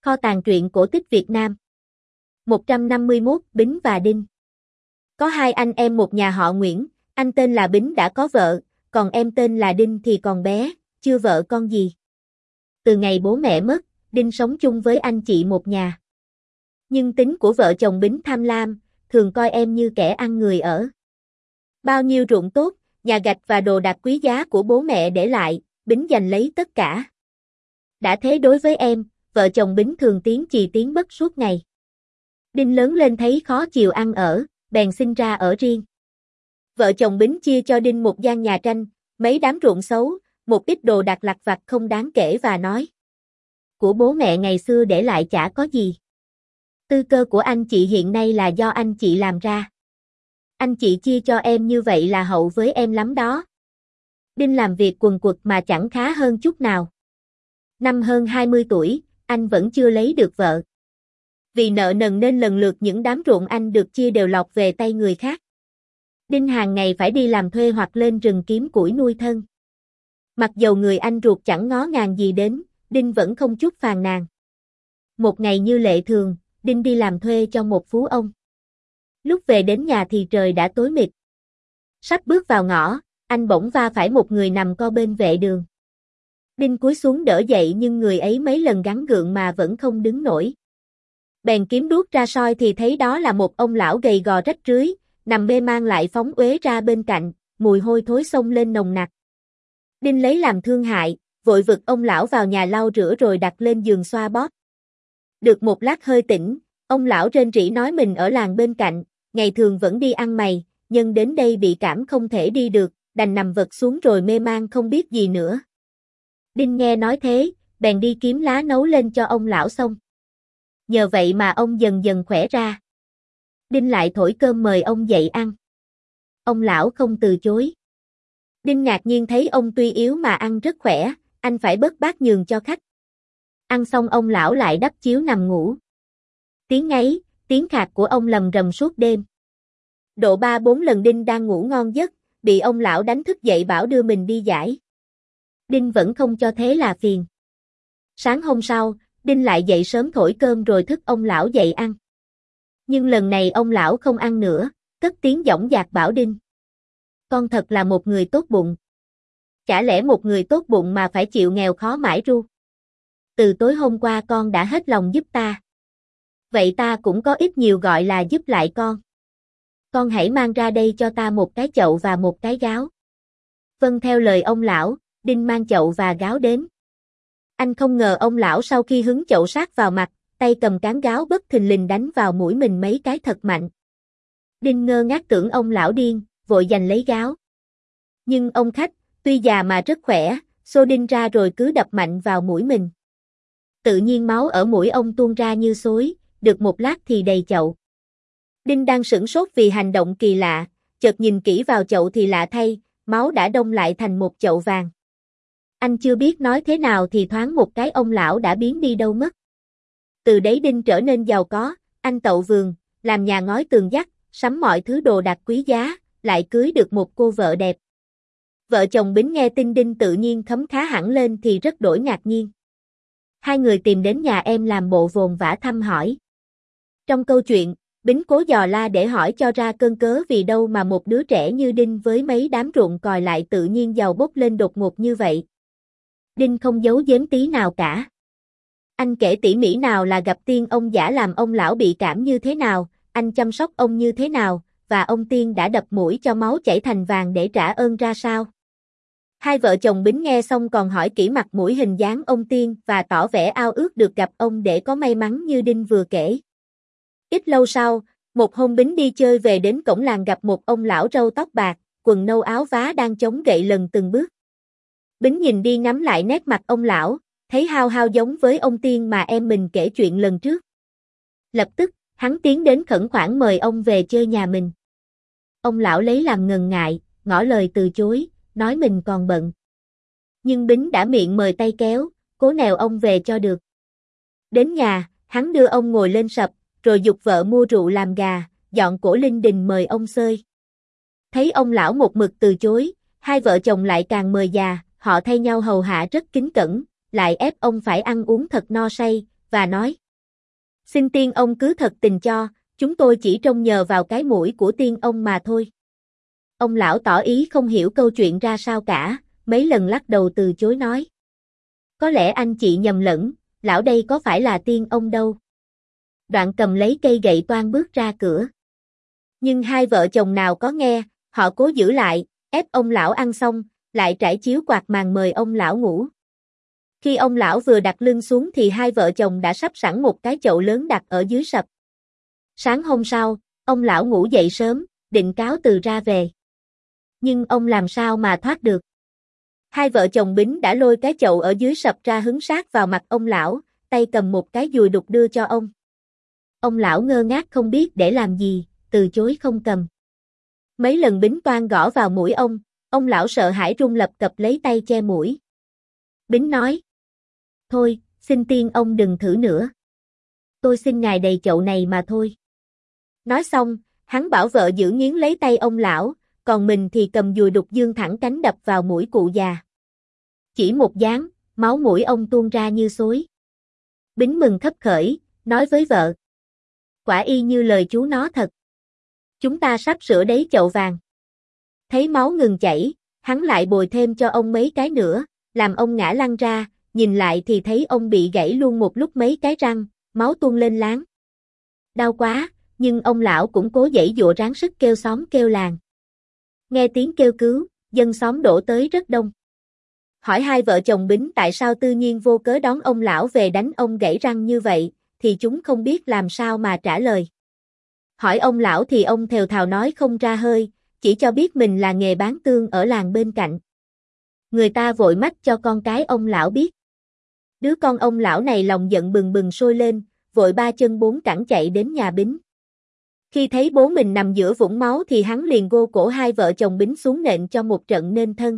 Kho tàng truyện cổ tích Việt Nam. 151 Bính và Đinh. Có hai anh em một nhà họ Nguyễn, anh tên là Bính đã có vợ, còn em tên là Đinh thì còn bé, chưa vợ con gì. Từ ngày bố mẹ mất, Đinh sống chung với anh chị một nhà. Nhưng tính của vợ chồng Bính tham lam, thường coi em như kẻ ăn người ở. Bao nhiêu ruộng tốt, nhà gạch và đồ đạc quý giá của bố mẹ để lại, Bính giành lấy tất cả. Đã thế đối với em, vợ chồng Bính thường tiếng chì tiếng bất suốt ngày. Đinh lớn lên thấy khó chịu ăn ở, bèn sinh ra ở riêng. Vợ chồng Bính chia cho Đinh một gian nhà tranh, mấy đám ruộng xấu, một ít đồ đạc lặt vặt không đáng kể và nói: của bố mẹ ngày xưa để lại chả có gì. Tư cơ của anh chị hiện nay là do anh chị làm ra. Anh chị chia cho em như vậy là hậu với em lắm đó. Đinh làm việc quần quật mà chẳng khá hơn chút nào. Năm hơn 20 tuổi, anh vẫn chưa lấy được vợ. Vì nợ nần nên lần lượt những đám ruộng anh được chia đều lọt về tay người khác. Đinh hàng ngày phải đi làm thuê hoặc lên rừng kiếm củi nuôi thân. Mặc dầu người anh ruột chẳng ngó ngàng gì đến, Đinh vẫn không chút phàn nàn. Một ngày như lệ thường, Đinh đi làm thuê cho một phú ông. Lúc về đến nhà thì trời đã tối mịt. Sắp bước vào ngõ, anh bỗng va phải một người nằm co bên vệ đường. Đinh cúi xuống đỡ dậy nhưng người ấy mấy lần gắng gượng mà vẫn không đứng nổi. Bèn kiếm đuốc ra soi thì thấy đó là một ông lão gầy gò rách rưới, nằm mê man lại phóng uế ra bên cạnh, mùi hôi thối xông lên nồng nặc. Đinh lấy làm thương hại, vội vực ông lão vào nhà lau rửa rồi đặt lên giường xoa bóp. Được một lát hơi tỉnh, ông lão rên rỉ nói mình ở làng bên cạnh, ngày thường vẫn đi ăn mày, nhưng đến đây bị cảm không thể đi được, đành nằm vật xuống rồi mê man không biết gì nữa. Đinh nghe nói thế, bèn đi kiếm lá nấu lên cho ông lão xong. Nhờ vậy mà ông dần dần khỏe ra. Đinh lại thổi cơm mời ông dậy ăn. Ông lão không từ chối. Đinh ngạc nhiên thấy ông tuy yếu mà ăn rất khỏe, anh phải bớt bát nhường cho khách. Ăn xong ông lão lại đắp chiếu nằm ngủ. Tiếng ngáy, tiếng khạc của ông lầm rầm suốt đêm. Độ 3-4 lần Đinh đang ngủ ngon giấc, bị ông lão đánh thức dậy bảo đưa mình đi giải. Đinh vẫn không cho thế là phiền. Sáng hôm sau, Đinh lại dậy sớm thổi cơm rồi thức ông lão dậy ăn. Nhưng lần này ông lão không ăn nữa, cất tiếng dõng dạc bảo Đinh: con thật là một người tốt bụng. Chả lẽ một người tốt bụng mà phải chịu nghèo khó mãi ru? Từ tối hôm qua con đã hết lòng giúp ta. Vậy ta cũng có ít nhiều gọi là giúp lại con. Con hãy mang ra đây cho ta một cái chậu và một cái gáo. Vâng theo lời ông lão, Đinh mang chậu và gáo đến. Anh không ngờ ông lão sau khi hứng chậu sát vào mặt, tay cầm cán gáo bất thình lình đánh vào mũi mình mấy cái thật mạnh. Đinh ngơ ngác tưởng ông lão điên, vội giành lấy gáo. Nhưng ông khách, tuy già mà rất khỏe, xô Đinh ra rồi cứ đập mạnh vào mũi mình. Tự nhiên máu ở mũi ông tuôn ra như xối, được một lát thì đầy chậu. Đinh đang sửng sốt vì hành động kỳ lạ, chợt nhìn kỹ vào chậu thì lạ thay, máu đã đông lại thành một chậu vàng. Anh chưa biết nói thế nào thì thoáng một cái ông lão đã biến đi đâu mất. Từ đấy Đinh trở nên giàu có, anh tậu vườn, làm nhà ngói tường vách, sắm mọi thứ đồ đạc quý giá, lại cưới được một cô vợ đẹp. Vợ chồng Bính nghe tin Đinh tự nhiên khấm khá hẳn lên thì rất đổi ngạc nhiên. Hai người tìm đến nhà em làm bộ vồn vã thăm hỏi. Trong câu chuyện, Bính cố dò la để hỏi cho ra cơn cớ vì đâu mà một đứa trẻ như Đinh với mấy đám ruộng còi lại tự nhiên giàu bốc lên đột ngột như vậy. Đinh không giấu giếm tí nào cả. Anh kể tỉ mỉ nào là gặp tiên ông giả làm ông lão bị cảm như thế nào, anh chăm sóc ông như thế nào, và ông tiên đã đập mũi cho máu chảy thành vàng để trả ơn ra sao. Hai vợ chồng Bính nghe xong còn hỏi kỹ mặt mũi hình dáng ông tiên và tỏ vẻ ao ước được gặp ông để có may mắn như Đinh vừa kể. Ít lâu sau, một hôm Bính đi chơi về đến cổng làng gặp một ông lão râu tóc bạc, quần nâu áo vá đang chống gậy lần từng bước. Bính nhìn đi ngắm lại nét mặt ông lão, thấy hao hao giống với ông tiên mà em mình kể chuyện lần trước. Lập tức, hắn tiến đến khẩn khoản mời ông về chơi nhà mình. Ông lão lấy làm ngần ngại, ngỏ lời từ chối, nói mình còn bận. Nhưng Bính đã miệng mời tay kéo, cố nèo ông về cho được. Đến nhà, hắn đưa ông ngồi lên sập, rồi giục vợ mua rượu làm gà, dọn cổ linh đình mời ông xơi. Thấy ông lão một mực từ chối, hai vợ chồng lại càng mời già, họ thay nhau hầu hạ rất kính cẩn, lại ép ông phải ăn uống thật no say, và nói: Xin tiên ông cứ thật tình cho, chúng tôi chỉ trông nhờ vào cái mũi của tiên ông mà thôi. Ông lão tỏ ý không hiểu câu chuyện ra sao cả, mấy lần lắc đầu từ chối nói: Có lẽ anh chị nhầm lẫn, lão đây có phải là tiên ông đâu. Đoạn cầm lấy cây gậy toan bước ra cửa. Nhưng hai vợ chồng nào có nghe, họ cố giữ lại, ép ông lão ăn xong, lại trải chiếu quạt màn mời ông lão ngủ. Khi ông lão vừa đặt lưng xuống thì hai vợ chồng đã sắp sẵn một cái chậu lớn đặt ở dưới sập. Sáng hôm sau, ông lão ngủ dậy sớm, định cáo từ ra về. Nhưng ông làm sao mà thoát được. Hai vợ chồng Bính đã lôi cái chậu ở dưới sập ra hứng sát vào mặt ông lão, tay cầm một cái dùi đục đưa cho ông. Ông lão ngơ ngác không biết để làm gì, từ chối không cầm. Mấy lần Bính toan gõ vào mũi ông lão sợ hãi run lập cập lấy tay che mũi. Bính nói: Thôi, xin tiên ông đừng thử nữa. Tôi xin ngài đầy chậu này mà thôi. Nói xong, hắn bảo vợ giữ nghiến lấy tay ông lão, còn mình thì cầm dùi đục dương thẳng cánh đập vào mũi cụ già. Chỉ một dáng, máu mũi ông tuôn ra như xối. Bính mừng khấp khởi, nói với vợ: Quả y như lời chú nó thật. Chúng ta sắp sửa đấy chậu vàng. Thấy máu ngừng chảy, hắn lại bồi thêm cho ông mấy cái nữa, làm ông ngã lăn ra, nhìn lại thì thấy ông bị gãy luôn một lúc mấy cái răng, máu tuôn lên láng. Đau quá, nhưng ông lão cũng cố giãy giụa ráng sức kêu xóm kêu làng. Nghe tiếng kêu cứu, dân xóm đổ tới rất đông. Hỏi hai vợ chồng Bính tại sao tự nhiên vô cớ đón ông lão về đánh ông gãy răng như vậy, thì chúng không biết làm sao mà trả lời. Hỏi ông lão thì ông thều thào nói không ra hơi, chỉ cho biết mình là nghề bán tương ở làng bên cạnh. Người ta vội mách cho con cái ông lão biết. Đứa con ông lão này lòng giận bừng bừng sôi lên, vội ba chân bốn cẳng chạy đến nhà Bính. Khi thấy bố mình nằm giữa vũng máu thì hắn liền gô cổ hai vợ chồng Bính xuống nện cho một trận nên thân.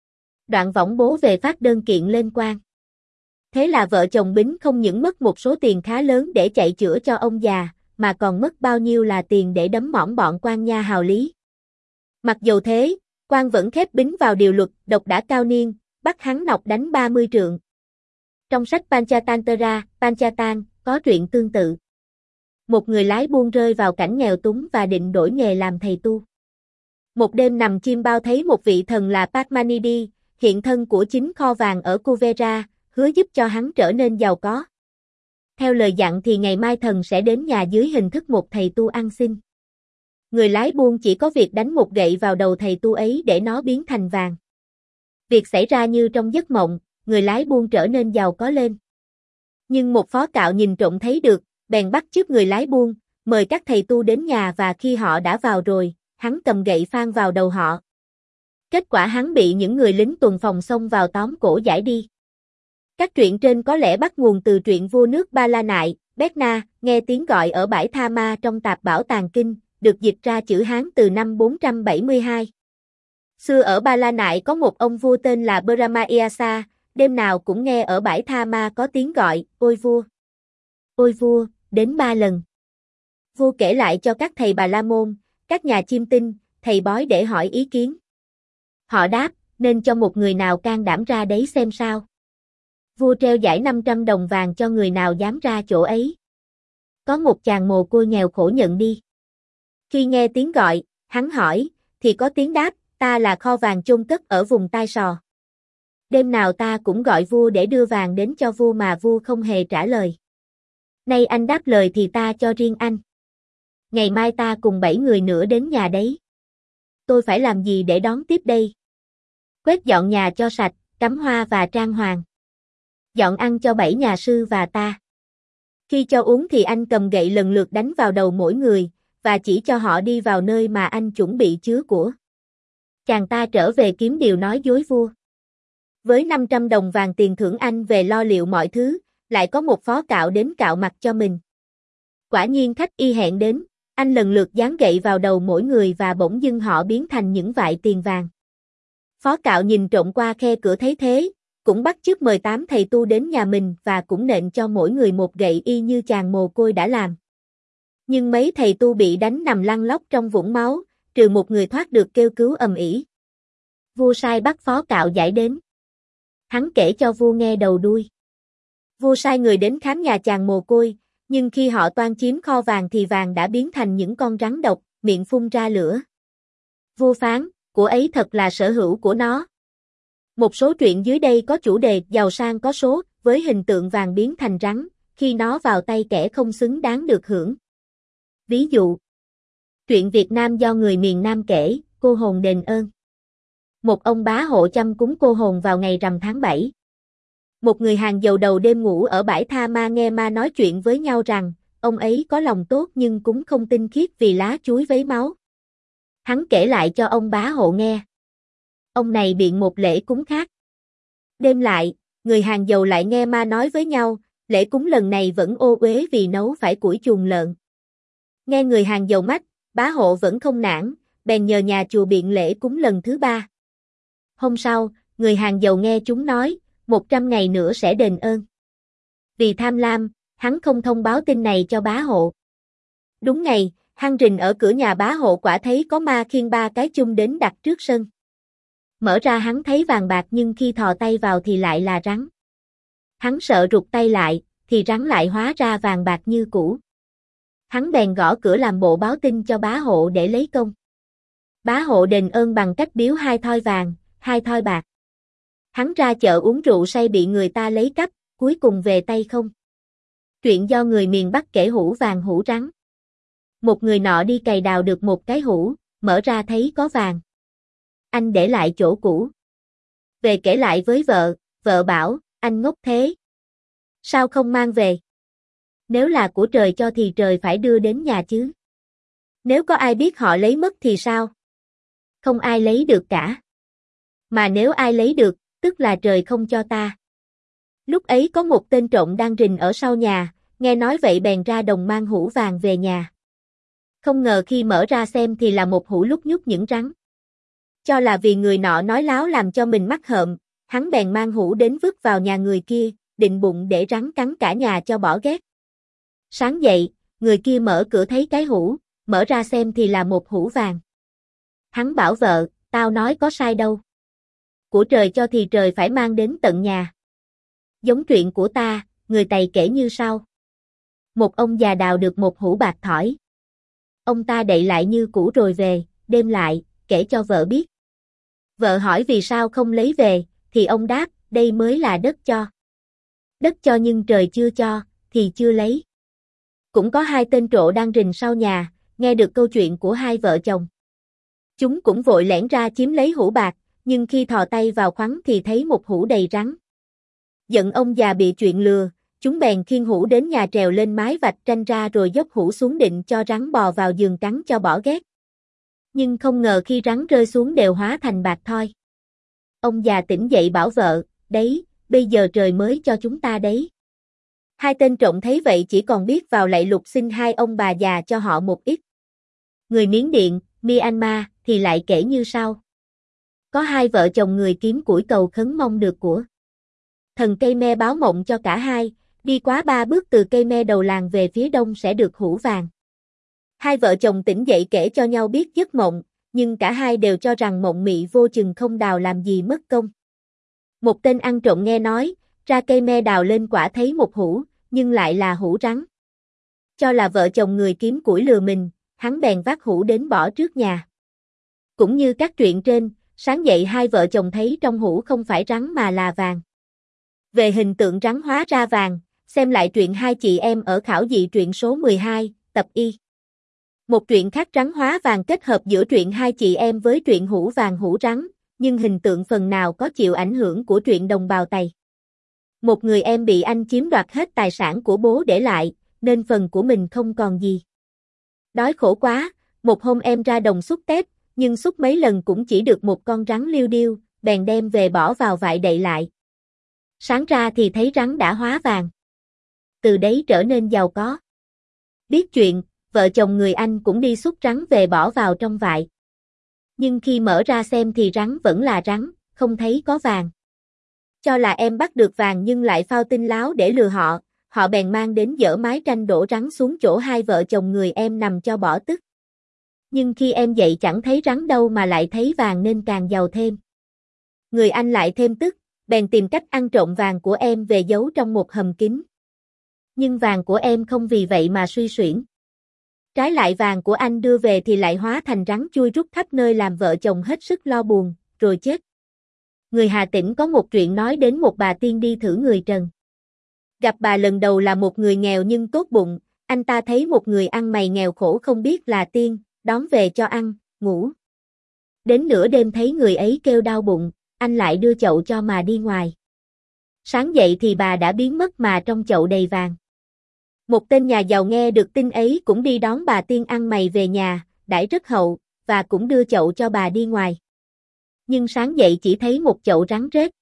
Đoạn võng bố về phát đơn kiện lên quan. Thế là vợ chồng Bính không những mất một số tiền khá lớn để chạy chữa cho ông già, mà còn mất bao nhiêu là tiền để đấm mỏm bọn quan nha hào lý. Mặc dù thế, quan vẫn khép Bính vào điều luật độc đã cao niên, bắt hắn nọc đánh 30 trượng. Trong sách Panchatantra, Panchatan, có truyện tương tự. Một người lái buôn rơi vào cảnh nghèo túng và định đổi nghề làm thầy tu. Một đêm nằm chim bao thấy một vị thần là Padmanidhi, hiện thân của chính kho vàng ở Kuvera, hứa giúp cho hắn trở nên giàu có. Theo lời dặn thì ngày mai thần sẽ đến nhà dưới hình thức một thầy tu ăn xin. Người lái buôn chỉ có việc đánh một gậy vào đầu thầy tu ấy để nó biến thành vàng. Việc xảy ra như trong giấc mộng, người lái buôn trở nên giàu có lên. Nhưng một phó cạo nhìn trộm thấy được, bèn bắt chước người lái buôn, mời các thầy tu đến nhà và khi họ đã vào rồi, hắn cầm gậy phang vào đầu họ. Kết quả hắn bị những người lính tuần phòng xông vào tóm cổ giải đi. Các truyện trên có lẽ bắt nguồn từ truyện vua nước Ba La Nại, Betna, nghe tiếng gọi ở bãi Tha Ma trong tạp Bảo Tàng Kinh, được dịch ra chữ Hán từ năm 472. Xưa ở Ba La Nại có một ông vua tên là Brahmayasa, đêm nào cũng nghe ở bãi Tha Ma có tiếng gọi, ôi vua, đến 3 lần. Vua kể lại cho các thầy Bà La Môn, các nhà chiêm tinh, thầy bói để hỏi ý kiến. Họ đáp, nên cho một người nào can đảm ra đấy xem sao. Vua treo giải 500 đồng vàng cho người nào dám ra chỗ ấy. Có một chàng mồ côi nghèo khổ nhận đi. Khi nghe tiếng gọi, hắn hỏi, thì có tiếng đáp, ta là kho vàng chôn cất ở vùng Tai Sò. Đêm nào ta cũng gọi vua để đưa vàng đến cho vua mà vua không hề trả lời. Nay anh đáp lời thì ta cho riêng anh. Ngày mai ta cùng 7 người nữa đến nhà đấy. Tôi phải làm gì để đón tiếp đây? Quét dọn nhà cho sạch, cắm hoa và trang hoàng. Dọn ăn cho 7 nhà sư và ta. Khi cho uống thì anh cầm gậy lần lượt đánh vào đầu mỗi người, và chỉ cho họ đi vào nơi mà anh chuẩn bị chứa của. Chàng ta trở về kiếm điều nói dối vua. Với 500 đồng vàng tiền thưởng anh về lo liệu mọi thứ, lại có một phó cạo đến cạo mặt cho mình. Quả nhiên khách y hẹn đến, anh lần lượt giáng gậy vào đầu mỗi người và bỗng dưng họ biến thành những vại tiền vàng. Phó cạo nhìn trộm qua khe cửa thấy thế, cũng bắt chước mời 8 thầy tu đến nhà mình và cũng nện cho mỗi người một gậy y như chàng mồ côi đã làm. Nhưng mấy thầy tu bị đánh nằm lăn lóc trong vũng máu, trừ một người thoát được kêu cứu ầm ĩ. Vua sai bắt phó cạo giải đến. Hắn kể cho vua nghe đầu đuôi. Vua sai người đến khám nhà chàng mồ côi, nhưng khi họ toan chiếm kho vàng thì vàng đã biến thành những con rắn độc, miệng phun ra lửa. Vua phán, của ấy thật là sở hữu của nó. Một số truyện dưới đây có chủ đề giàu sang có số, với hình tượng vàng biến thành rắn, khi nó vào tay kẻ không xứng đáng được hưởng. Ví dụ, truyện Việt Nam do người miền Nam kể, Cô hồn đền ơn. Một ông bá hộ chăm cúng cô hồn vào ngày rằm tháng 7. Một người hàng dầu đầu đêm ngủ ở bãi tha ma nghe ma nói chuyện với nhau rằng, ông ấy có lòng tốt nhưng cũng không tinh khiết vì lá chuối vấy máu. Hắn kể lại cho ông bá hộ nghe. Ông này biện một lễ cúng khác. Đêm lại, người hàng dầu lại nghe ma nói với nhau, lễ cúng lần này vẫn ô uế vì nấu phải củi chuồng lợn. Nghe người hàng dầu mách, bá hộ vẫn không nản, bèn nhờ nhà chùa biện lễ cúng lần thứ 3. Hôm sau, người hàng dầu nghe chúng nói, 100 ngày nữa sẽ đền ơn. Vì tham lam, hắn không thông báo tin này cho bá hộ. Đúng ngày, hăng rình ở cửa nhà bá hộ quả thấy có ma khiêng 3 cái chung đến đặt trước sân. Mở ra hắn thấy vàng bạc nhưng khi thò tay vào thì lại là rắn. Hắn sợ rụt tay lại, thì rắn lại hóa ra vàng bạc như cũ. Hắn bèn gõ cửa làm bộ báo tin cho bá hộ để lấy công. Bá hộ đền ơn bằng cách biếu 2 thoi vàng, 2 thoi bạc. Hắn ra chợ uống rượu say bị người ta lấy cắp, cuối cùng về tay không. Chuyện do người miền Bắc kể hũ vàng hũ rắn. Một người nọ đi cày đào được một cái hũ, mở ra thấy có vàng. Anh để lại chỗ cũ. Về kể lại với vợ bảo, anh ngốc thế. Sao không mang về? Nếu là của trời cho thì trời phải đưa đến nhà chứ. Nếu có ai biết họ lấy mất thì sao? Không ai lấy được cả. Mà nếu ai lấy được, tức là trời không cho ta. Lúc ấy có một tên trộm đang rình ở sau nhà, nghe nói vậy bèn ra đồng mang hũ vàng về nhà. Không ngờ khi mở ra xem thì là một hũ lúc nhúc những rắn. Cho là vì người nọ nói láo làm cho mình mắc hợm, hắn bèn mang hũ đến vứt vào nhà người kia, định bụng để rắn cắn cả nhà cho bỏ ghét. Sáng dậy, người kia mở cửa thấy cái hũ, mở ra xem thì là một hũ vàng. Hắn bảo vợ, tao nói có sai đâu. Của trời cho thì trời phải mang đến tận nhà. Giống chuyện của ta, người Tày kể như sau. Một ông già đào được một hũ bạc thỏi. Ông ta đậy lại như cũ rồi về, đêm lại, kể cho vợ biết. Vợ hỏi vì sao không lấy về, thì ông đáp, đây mới là đất cho. Đất cho nhưng trời chưa cho, thì chưa lấy. Cũng có 2 tên trộ đang rình sau nhà, nghe được câu chuyện của 2 vợ chồng. Chúng cũng vội lẻn ra chiếm lấy hũ bạc, nhưng khi thò tay vào khoắn thì thấy một hũ đầy rắn. Giận ông già bị chuyện lừa, chúng bèn khiêng hũ đến nhà trèo lên mái vạch tranh ra rồi dốc hũ xuống định cho rắn bò vào giường cắn cho bỏ ghét. Nhưng không ngờ khi rắn rơi xuống đều hóa thành bạc thoi. Ông già tỉnh dậy bảo vợ, đấy, bây giờ trời mới cho chúng ta đấy. 2 tên trộm thấy vậy chỉ còn biết vào lạy lục xin 2 ông bà già cho họ một ít. Người Miến Điện, Myanmar thì lại kể như sau. Có 2 vợ chồng người kiếm củi cầu khấn mong được của. Thần cây me báo mộng cho cả hai, đi quá 3 bước từ cây me đầu làng về phía đông sẽ được hũ vàng. 2 vợ chồng tỉnh dậy kể cho nhau biết giấc mộng, nhưng cả hai đều cho rằng mộng mị vô chừng không đào làm gì mất công. Một tên ăn trộm nghe nói, ra cây me đào lên quả thấy một hũ, nhưng lại là hũ rắn. Cho là vợ chồng người kiếm củi lừa mình, hắn bèn vác hũ đến bỏ trước nhà. Cũng như các truyện trên, sáng dậy 2 vợ chồng thấy trong hũ không phải rắn mà là vàng. Về hình tượng rắn hóa ra vàng, xem lại truyện 2 chị em ở khảo dị truyện số 12, tập Y. Một truyện khác rắn hóa vàng kết hợp giữa truyện 2 chị em với truyện hũ vàng hũ rắn, nhưng hình tượng phần nào có chịu ảnh hưởng của truyện đồng bào Tày. Một người em bị anh chiếm đoạt hết tài sản của bố để lại, nên phần của mình không còn gì. Đói khổ quá, một hôm em ra đồng xúc tép, nhưng xúc mấy lần cũng chỉ được một con rắn liêu điêu, bèn đem về bỏ vào vại đậy lại. Sáng ra thì thấy rắn đã hóa vàng. Từ đấy trở nên giàu có. Biết chuyện, vợ chồng người anh cũng đi xúc rắn về bỏ vào trong vại. Nhưng khi mở ra xem thì rắn vẫn là rắn, không thấy có vàng. Cho là em bắt được vàng nhưng lại phao tin láo để lừa họ, họ bèn mang đến dỡ mái tranh đổ rắn xuống chỗ 2 vợ chồng người em nằm cho bỏ tức. Nhưng khi em dậy chẳng thấy rắn đâu mà lại thấy vàng nên càng giàu thêm. Người anh lại thêm tức, bèn tìm cách ăn trộm vàng của em về giấu trong một hầm kín. Nhưng vàng của em không vì vậy mà suy xuyển. Trái lại vàng của anh đưa về thì lại hóa thành rắn chui rút khắp nơi làm vợ chồng hết sức lo buồn, rồi chết. Người Hà Tĩnh có một chuyện nói đến một bà tiên đi thử người trần. Gặp bà lần đầu là một người nghèo nhưng tốt bụng, anh ta thấy một người ăn mày nghèo khổ không biết là tiên, đón về cho ăn, ngủ. Đến nửa đêm thấy người ấy kêu đau bụng, anh lại đưa chậu cho mà đi ngoài. Sáng dậy thì bà đã biến mất mà trong chậu đầy vàng. Một tên nhà giàu nghe được tin ấy cũng đi đón bà tiên ăn mày về nhà, đãi rất hậu, và cũng đưa chậu cho bà đi ngoài. Nhưng sáng dậy chỉ thấy một chậu rắn rết.